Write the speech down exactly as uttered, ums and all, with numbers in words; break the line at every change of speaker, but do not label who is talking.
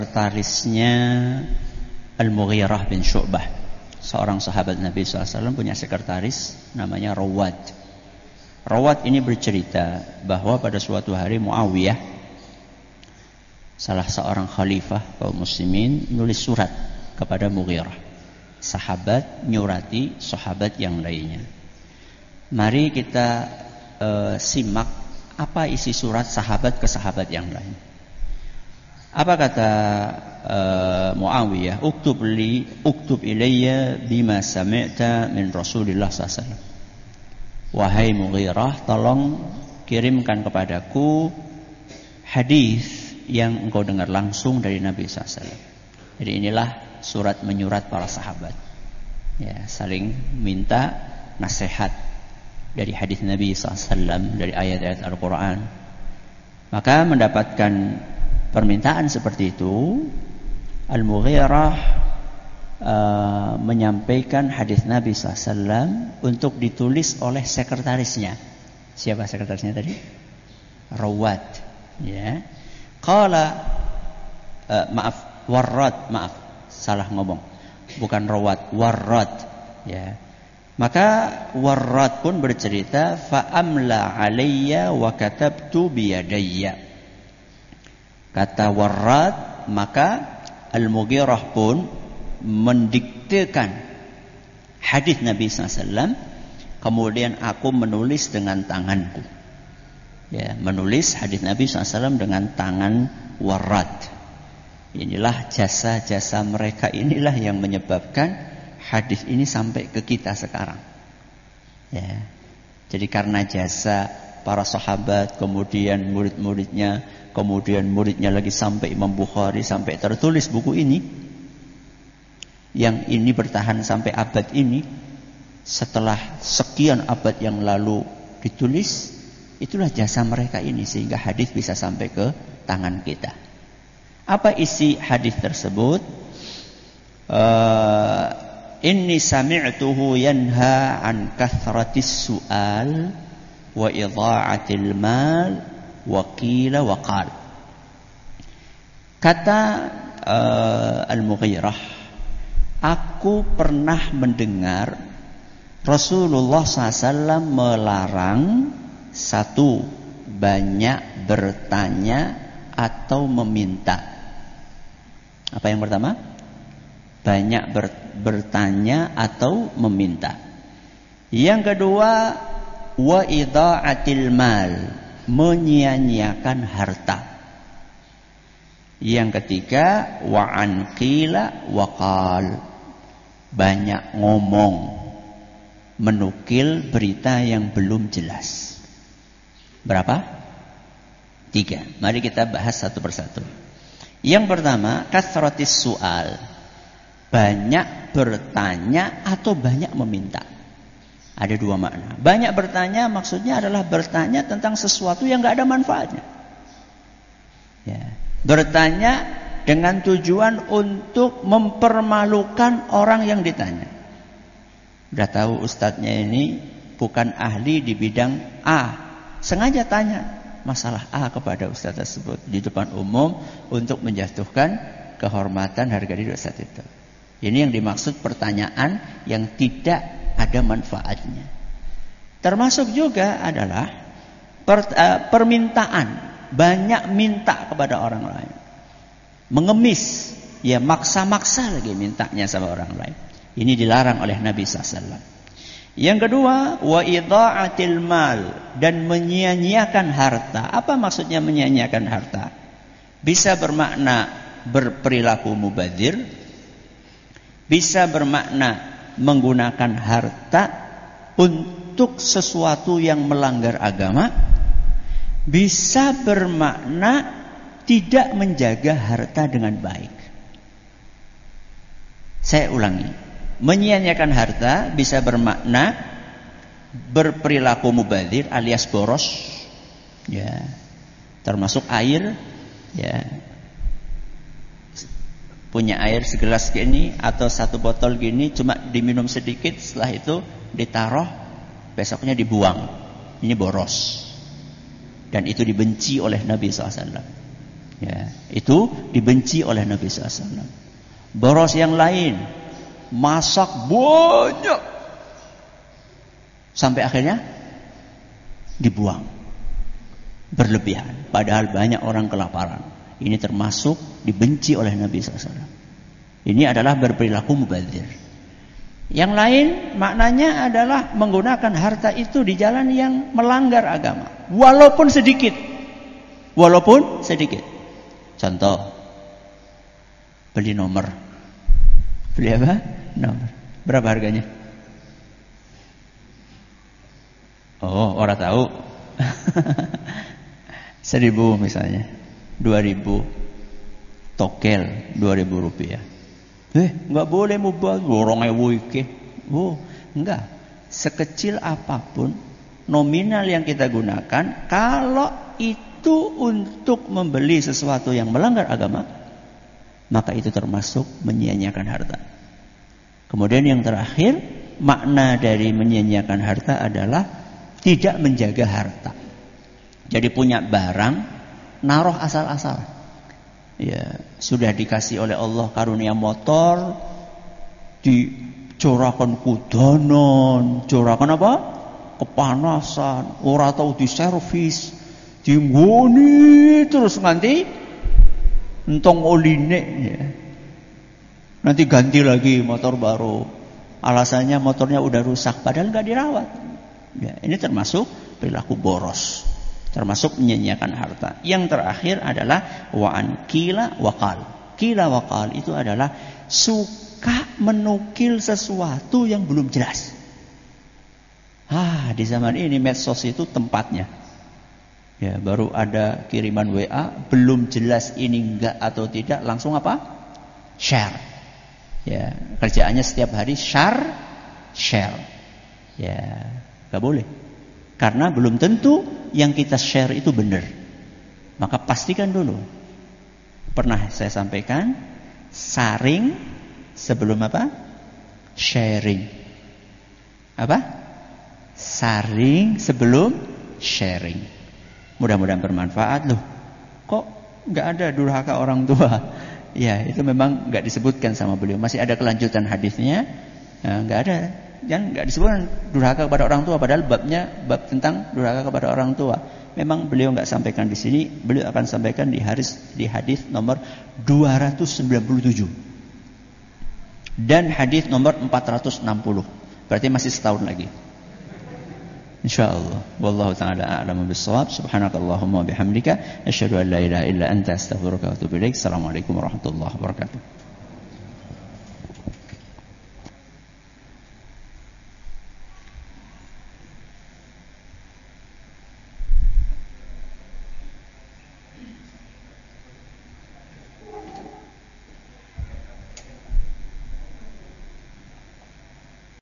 Sekretarisnya Al-Mughirah bin Syu'bah, seorang sahabat Nabi shallallahu alaihi wasallam, punya sekretaris namanya Rawad. Rawad ini bercerita bahwa pada suatu hari Muawiyah, salah seorang khalifah kaum muslimin, nulis surat kepada Mughirah. Sahabat nyurati sahabat yang lainnya. Mari kita uh, simak apa isi surat sahabat ke sahabat yang lain. Apa kata uh, Muawiyah? Uktub li, uktub ilayya bima sami'ta min Rasulillah sallallahu alaihi wasallam. Wahai Mughirah, tolong kirimkan kepadaku hadis yang engkau dengar langsung dari Nabi sallallahu alaihi wasallam. Jadi inilah surat menyurat para sahabat. Ya, saling minta nasihat dari hadis Nabi sallallahu alaihi wasallam, dari ayat-ayat Al-Quran. Maka mendapatkan permintaan seperti itu, Al-Mughirah uh, menyampaikan hadis Nabi sallallahu alaihi wasallam untuk ditulis oleh sekretarisnya. Siapa sekretarisnya tadi? Rawad. Ya. Qala uh, maaf, Warrad, maaf, salah ngomong. Bukan Rawad, Warrad. Ya. Maka Warrad pun bercerita, fa amla alayya wa katabtu biyadayya. Kata Warrad, maka Al-Mughirah pun mendiktekan hadis Nabi sallallahu alaihi wasallam, kemudian aku menulis dengan tanganku. Ya, menulis hadis Nabi sallallahu alaihi wasallam dengan tangan Warrad. Inilah jasa-jasa mereka, inilah yang menyebabkan hadis ini sampai ke kita sekarang. Ya. Jadi karena jasa para sahabat, kemudian murid-muridnya, kemudian muridnya lagi sampai Imam Bukhari, sampai tertulis buku ini, yang ini bertahan sampai abad ini. Setelah sekian abad yang lalu ditulis, itulah jasa mereka ini, sehingga hadis bisa sampai ke tangan kita. Apa isi hadis tersebut? Uh, Inni sami'tuhu yanha an kathratis su'al wa idha'atil mal wa qila wa qal. Kata uh, Al-Mughirah, aku pernah mendengar Rasulullah sallallahu alaihi wasallam melarang satu, banyak bertanya atau meminta. Apa yang pertama? Banyak ber, bertanya atau meminta. Yang kedua, wa idha'atil mal, menyia-nyiakan harta. Yang ketiga, wa an qila wa qal, banyak ngomong, menukil berita yang belum jelas. Berapa? Tiga. Mari kita bahas satu persatu. Yang pertama, kathratis su'al, banyak bertanya atau banyak meminta. Ada dua makna. Banyak bertanya maksudnya adalah bertanya tentang sesuatu yang gak ada manfaatnya. Ya. Bertanya dengan tujuan untuk mempermalukan orang yang ditanya. Udah tahu ustadznya ini bukan ahli di bidang A, sengaja tanya masalah A kepada ustadz tersebut di depan umum untuk menjatuhkan kehormatan harga diri ustadz itu. Ini yang dimaksud pertanyaan yang tidak ada manfaatnya. Termasuk juga adalah per, uh, permintaan, banyak minta kepada orang lain, mengemis, ya maksa-maksa lagi mintanya sama orang lain. Ini dilarang oleh Nabi sallallahu alaihi wasallam. Yang kedua, wa idha'atil mal, dan menyia-nyiakan harta. Apa maksudnya menyia-nyiakan harta? Bisa bermakna berperilaku mubadzir, bisa bermakna menggunakan harta untuk sesuatu yang melanggar agama, bisa bermakna tidak menjaga harta dengan baik. Saya ulangi. Menyia-nyiakan harta bisa bermakna berperilaku mubadzir alias boros, ya, termasuk air, ya, punya air segelas gini atau satu botol gini cuma diminum sedikit, setelah itu ditaruh, besoknya dibuang. Ini boros, dan itu dibenci oleh Nabi sallallahu alaihi wasallam. Ya, itu dibenci oleh Nabi sallallahu alaihi wasallam. Boros yang lain, masak banyak sampai akhirnya dibuang berlebihan, padahal banyak orang kelaparan. Ini termasuk dibenci oleh Nabi sallallahu alaihi wasallam. Ini adalah berperilaku mubadzir. Yang lain maknanya adalah menggunakan harta itu di jalan yang melanggar agama, walaupun sedikit. Walaupun sedikit. Contoh, beli nomor. Beli apa? Nomor. Berapa harganya? Oh, orang tahu. Seribu misalnya, dua ribu. Tokel, dua ribu rupiah. Eh, nggak boleh mubah, borong ewu iki. Oh, enggak. Sekecil apapun nominal yang kita gunakan, kalau itu untuk membeli sesuatu yang melanggar agama, maka itu termasuk menyia-nyiakan harta. Kemudian yang terakhir, makna dari menyia-nyiakan harta adalah tidak menjaga harta. Jadi punya barang, naruh asal-asal. Ya, sudah dikasih oleh Allah karunia motor, dicorakan kudanan, corakan apa? Kepanasan, ora tahu diservis, dinggoni terus nganti entong oline ya. Nanti ganti lagi motor baru. Alasannya motornya udah rusak padahal enggak dirawat. Ya, ini termasuk perilaku boros. Termasuk menyia-nyiakan harta. Yang terakhir adalah wa'an kila waqal. Kila waqal itu adalah suka menukil sesuatu yang belum jelas. Ah, di zaman ini medsos itu tempatnya. Ya, baru ada kiriman W A, belum jelas ini enggak atau tidak, langsung apa? Share. Ya, kerjaannya setiap hari share, share. Ya, enggak boleh. Karena belum tentu yang kita share itu benar. Maka pastikan dulu. Pernah saya sampaikan, saring sebelum apa? Sharing. Apa? Saring sebelum sharing. Mudah-mudahan bermanfaat loh. Kok nggak ada durhaka orang tua? Ya, itu memang nggak disebutkan sama beliau. Masih ada kelanjutan hadisnya. Nah, nggak ada. Dan nggak disebutkan durhaka kepada orang tua, padahal babnya bab tentang durhaka kepada orang tua. Memang beliau nggak sampaikan di sini, beliau akan sampaikan di hadis di hadis nomor dua ratus sembilan puluh tujuh dan hadis nomor empat ratus enam puluh. Berarti masih setahun lagi. Insyaallah. Wallahu taala a'lamu bissawab. Subhanakallahumma wa bihamdika asyhadu an la ilaha illa anta astaghfiruka wa atubu ilaik. Assalamualaikum warahmatullahi wabarakatuh.